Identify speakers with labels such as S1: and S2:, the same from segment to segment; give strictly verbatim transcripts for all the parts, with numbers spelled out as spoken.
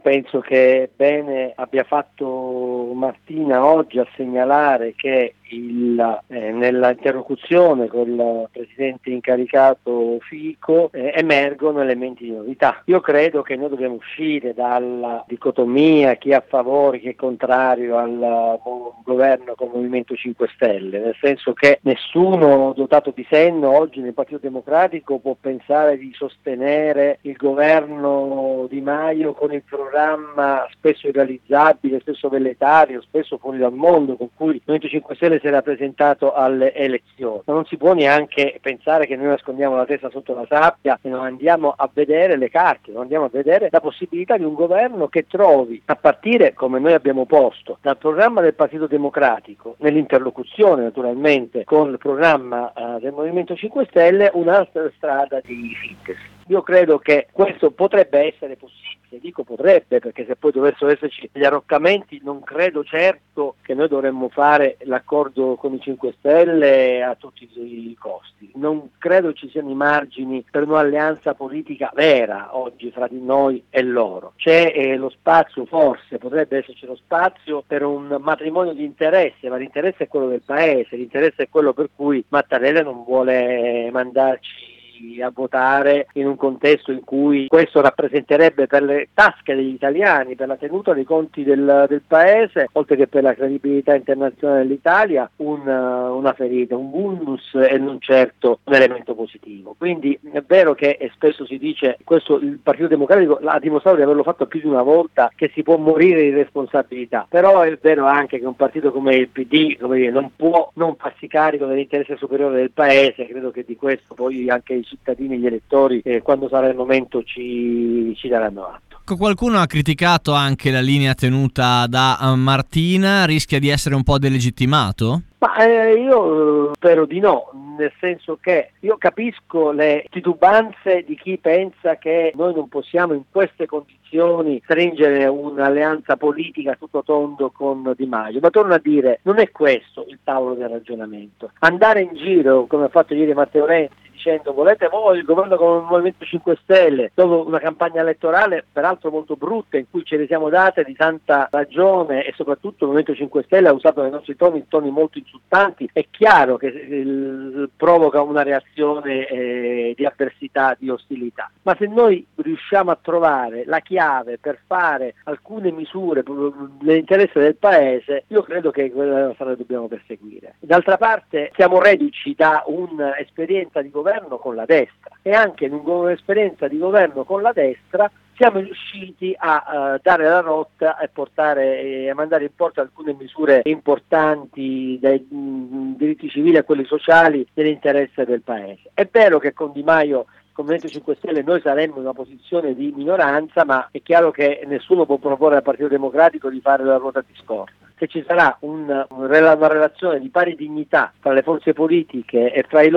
S1: Penso che bene abbia fatto Martina oggi a segnalare che il, eh, nella interlocuzione con il presidente incaricato Fico eh, emergono elementi di novità. Io credo che noi dobbiamo uscire dalla dicotomia chi è a favore, chi è contrario al uh, governo con il Movimento cinque Stelle, nel senso che nessuno dotato di senno oggi nel Partito Democratico può pensare di sostenere il governo Di Maio con il programma spesso irrealizzabile, spesso velleitario, spesso fuori dal mondo con cui il Movimento cinque Stelle si era presentato alle elezioni. Ma non si può neanche pensare che noi nascondiamo la testa sotto la sabbia e non andiamo a vedere le carte, non andiamo a vedere la possibilità di un governo che trovi, a partire, come noi abbiamo posto, dal programma del Partito Democratico, nell'interlocuzione naturalmente con il programma uh, del Movimento cinque Stelle, un'altra strada di sintesi. Io credo che questo potrebbe essere possibile, dico potrebbe perché se poi dovessero esserci gli arroccamenti non credo certo che noi dovremmo fare l'accordo con i cinque Stelle a tutti i costi. Non credo ci siano i margini per un'alleanza politica vera oggi fra di noi e loro. C'è eh, lo spazio, forse potrebbe esserci lo spazio per un matrimonio di interesse, ma l'interesse è quello del Paese, l'interesse è quello per cui Mattarella non vuole mandarci a votare in un contesto in cui questo rappresenterebbe per le tasche degli italiani, per la tenuta dei conti del, del Paese, oltre che per la credibilità internazionale dell'Italia, un, una ferita, un vulnus e non certo un elemento positivo. Quindi è vero che e spesso si dice, questo il Partito Democratico ha dimostrato di averlo fatto più di una volta, che si può morire di responsabilità, però è vero anche che un partito come il P D, come dire, non può non farsi carico dell'interesse superiore del Paese. Credo che di questo poi anche i cittadini e gli elettori eh, quando sarà il momento ci, ci daranno atto.
S2: Qualcuno ha criticato anche la linea tenuta da Martina, rischia di essere un po' delegittimato?
S1: Ma eh, io spero di no, nel senso che io capisco le titubanze di chi pensa che noi non possiamo in queste condizioni stringere un'alleanza politica tutto tondo con Di Maio, ma torno a dire, non è questo il tavolo del ragionamento. Andare in giro, come ha fatto ieri Matteo Renzi, dicendo volete voi il governo con il Movimento cinque Stelle, dopo una campagna elettorale peraltro molto brutta in cui ce le siamo date di tanta ragione e soprattutto il Movimento cinque Stelle ha usato nei nostri toni toni molto insultanti, è chiaro che eh, provoca una reazione eh, di avversità, di ostilità. Ma se noi riusciamo a trovare la chiave per fare alcune misure nell'interesse del Paese, io credo che quella è la strada che dobbiamo perseguire. D'altra parte siamo reduci da un'esperienza di governo con la destra e anche in un'esperienza di governo con la destra siamo riusciti a uh, dare la rotta e portare e a mandare in porto alcune misure importanti dai mh, diritti civili a quelli sociali nell'interesse del Paese. È vero che con Di Maio con il Movimento cinque Stelle noi saremmo in una posizione di minoranza, ma è chiaro che nessuno può proporre al Partito Democratico di fare la ruota di scorta. Se ci sarà un, un, una relazione di pari dignità tra le forze politiche e tra i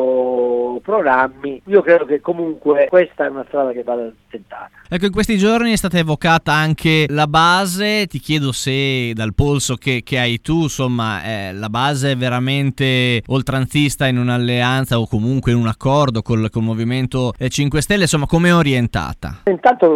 S1: loro programmi, io credo che comunque questa è una strada che va tentata.
S2: Ecco, in questi giorni è stata evocata anche la base, ti chiedo se dal polso che, che hai tu, insomma, eh, la base è veramente oltranzista in un'alleanza o comunque in un accordo col, col Movimento cinque Stelle, insomma, come è orientata?
S1: Intanto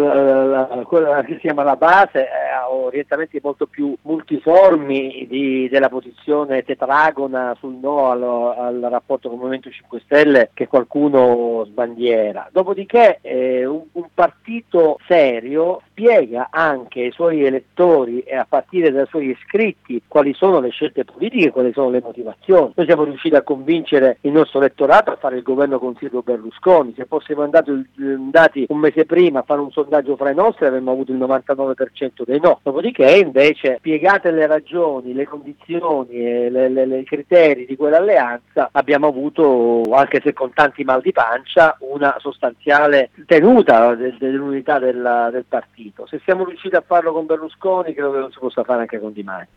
S1: uh, quella che si chiama la base ha orientamenti molto più multiformi di, della posizione tetragona sul no al, al rapporto con il Movimento cinque Stelle che qualcuno sbandiera. Dopodiché eh, un, un partito serio spiega anche ai suoi elettori e a partire dai suoi iscritti quali sono le scelte politiche, quali sono le motivazioni. Noi siamo riusciti a convincere il nostro elettorato a fare il governo con Silvio Berlusconi. Se fossimo andati, andati un mese prima a fare un sondaggio fra i nostri avremmo avuto il novantanove per cento dei no. Dopodiché invece, spiegate le ragioni, le condizioni e le, le, le, i criteri di quell'alleanza, abbiamo avuto, anche se con tanti mal di pancia, una sostanziale tenuta de, dell'unità del, del partito. Se siamo riusciti a farlo con Berlusconi, credo che lo si possa fare anche con Di Maio.